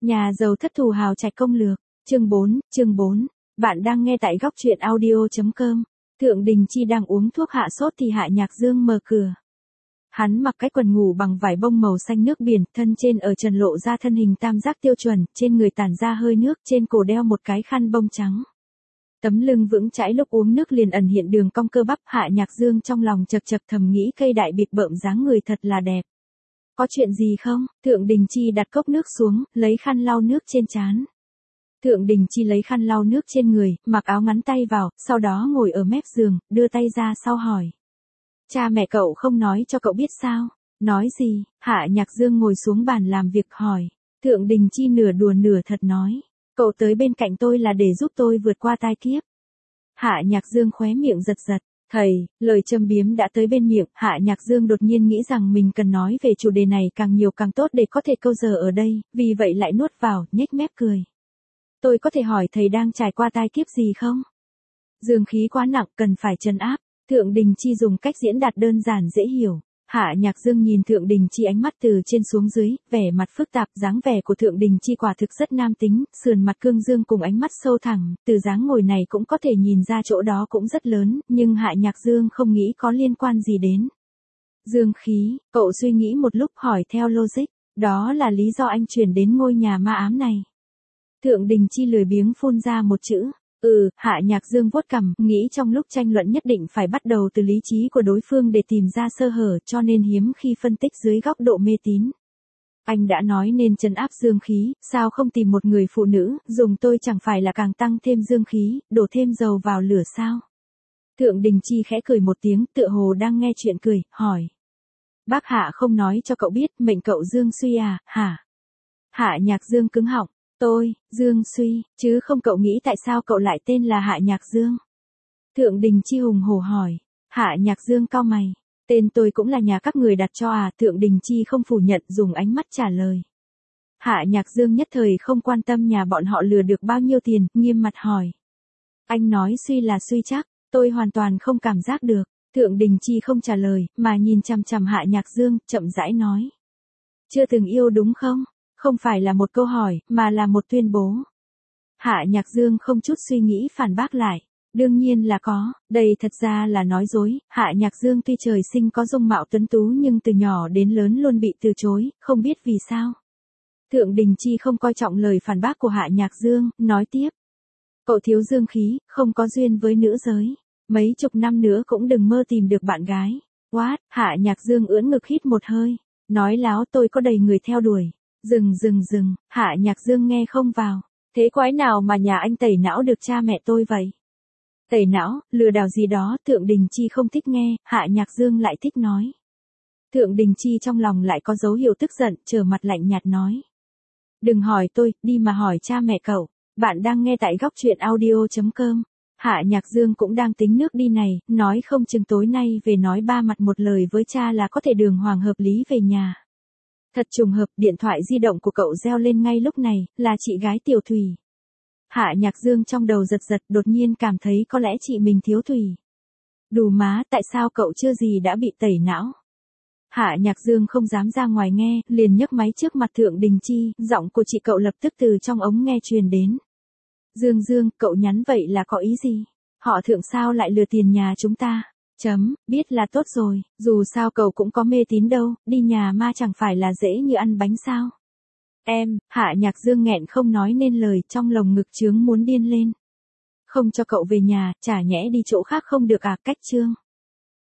Nhà giàu thất thù hào trạch công lược. Chương 4. Bạn đang nghe tại góc truyện audio.com. Thượng Đình Chi đang uống thuốc hạ sốt thì Hạ Nhạc Dương mở cửa. Hắn mặc cái quần ngủ bằng vải bông màu xanh nước biển, thân trên ở trần lộ ra thân hình tam giác tiêu chuẩn, trên người tản ra hơi nước, trên cổ đeo một cái khăn bông trắng. Tấm lưng vững chãi lúc uống nước liền ẩn hiện đường cong cơ bắp. Hạ Nhạc Dương trong lòng chật chật thầm nghĩ cây đại bịt bợm dáng người thật là đẹp. Có chuyện gì không? Thượng Đình Chi đặt cốc nước xuống, lấy khăn lau nước trên trán. Thượng Đình Chi lấy khăn lau nước trên người, mặc áo ngắn tay vào, sau đó ngồi ở mép giường, đưa tay ra sau hỏi. Cha mẹ cậu không nói cho cậu biết sao? Nói gì? Hạ Nhạc Dương ngồi xuống bàn làm việc hỏi. Thượng Đình Chi nửa đùa nửa thật nói. Cậu tới bên cạnh tôi là để giúp tôi vượt qua tai kiếp. Hạ Nhạc Dương khóe miệng giật giật. Thầy, lời châm biếm đã tới bên miệng, Hạ Nhạc Dương đột nhiên nghĩ rằng mình cần nói về chủ đề này càng nhiều càng tốt để có thể câu giờ ở đây, vì vậy lại nuốt vào, nhếch mép cười. Tôi có thể hỏi thầy đang trải qua tai kiếp gì không? Dương khí quá nặng, cần phải trấn áp. Thượng Đình Chi dùng cách diễn đạt đơn giản dễ hiểu. Hạ Nhạc Dương nhìn Thượng Đình Chi ánh mắt từ trên xuống dưới, vẻ mặt phức tạp, dáng vẻ của Thượng Đình Chi quả thực rất nam tính, sườn mặt cương dương cùng ánh mắt sâu thẳng, từ dáng ngồi này cũng có thể nhìn ra chỗ đó cũng rất lớn, nhưng Hạ Nhạc Dương không nghĩ có liên quan gì đến dương khí. Cậu suy nghĩ một lúc hỏi theo logic, đó là lý do anh chuyển đến ngôi nhà ma ám này. Thượng Đình Chi lười biếng phun ra một chữ. Hạ Nhạc Dương vuốt cằm, nghĩ trong lúc tranh luận nhất định phải bắt đầu từ lý trí của đối phương để tìm ra sơ hở, cho nên hiếm khi phân tích dưới góc độ mê tín. Anh đã nói nên trấn áp dương khí, sao không tìm một người phụ nữ, dùng tôi chẳng phải là càng tăng thêm dương khí, đổ thêm dầu vào lửa sao? Thượng Đình Chi khẽ cười một tiếng, tựa hồ đang nghe chuyện cười, hỏi. Bác Hạ không nói cho cậu biết, mệnh cậu Dương suy à, hả? Hạ Nhạc Dương cứng họng. Tôi, Dương suy, chứ không cậu nghĩ tại sao cậu lại tên là Hạ Nhạc Dương? Thượng Đình Chi hùng hổ hỏi. Hạ Nhạc Dương cau mày. Tên tôi cũng là nhà các người đặt cho à? Thượng Đình Chi không phủ nhận, dùng ánh mắt trả lời. Hạ Nhạc Dương nhất thời không quan tâm nhà bọn họ lừa được bao nhiêu tiền, nghiêm mặt hỏi. Anh nói suy là suy chắc, tôi hoàn toàn không cảm giác được. Thượng Đình Chi không trả lời, mà nhìn chằm chằm Hạ Nhạc Dương, chậm rãi nói. Chưa từng yêu đúng không? Không phải là một câu hỏi, mà là một tuyên bố. Hạ Nhạc Dương không chút suy nghĩ phản bác lại. Đương nhiên là có, đây thật ra là nói dối. Hạ Nhạc Dương tuy trời sinh có dung mạo tuấn tú nhưng từ nhỏ đến lớn luôn bị từ chối, không biết vì sao. Thượng Đình Chi không coi trọng lời phản bác của Hạ Nhạc Dương, nói tiếp. Cậu thiếu dương khí, không có duyên với nữ giới. Mấy chục năm nữa cũng đừng mơ tìm được bạn gái. What? Hạ Nhạc Dương ưỡn ngực hít một hơi. Nói láo tôi có đầy người theo đuổi. Dừng, Hạ Nhạc Dương nghe không vào. Thế quái nào mà nhà anh tẩy não được cha mẹ tôi vậy? Tẩy não, lừa đảo gì đó, Thượng Đình Chi không thích nghe, Hạ Nhạc Dương lại thích nói. Thượng Đình Chi trong lòng lại có dấu hiệu tức giận, trở mặt lạnh nhạt nói. Đừng hỏi tôi, đi mà hỏi cha mẹ cậu. Bạn đang nghe tại góc truyện audio.com. Hạ Nhạc Dương cũng đang tính nước đi này, nói không chừng tối nay về nói ba mặt một lời với cha là có thể đường hoàng hợp lý về nhà. Thật trùng hợp, điện thoại di động của cậu reo lên ngay lúc này, là chị gái Tiểu Thùy. Hạ Nhạc Dương trong đầu giật giật, đột nhiên cảm thấy có lẽ chị mình thiếu Thùy. Đù má, tại sao cậu chưa gì đã bị tẩy não? Hạ Nhạc Dương không dám ra ngoài nghe, liền nhấc máy trước mặt Thượng Đình Chi, giọng của chị cậu lập tức từ trong ống nghe truyền đến. Dương, cậu nhắn vậy là có ý gì? Họ Thượng sao lại lừa tiền nhà chúng ta? Biết là tốt rồi, dù sao cậu cũng có mê tín đâu, đi nhà ma chẳng phải là dễ như ăn bánh sao. Hạ Nhạc Dương nghẹn không nói nên lời, trong lồng ngực chướng muốn điên lên. Không cho cậu về nhà, chả nhẽ đi chỗ khác không được à? Cách chương.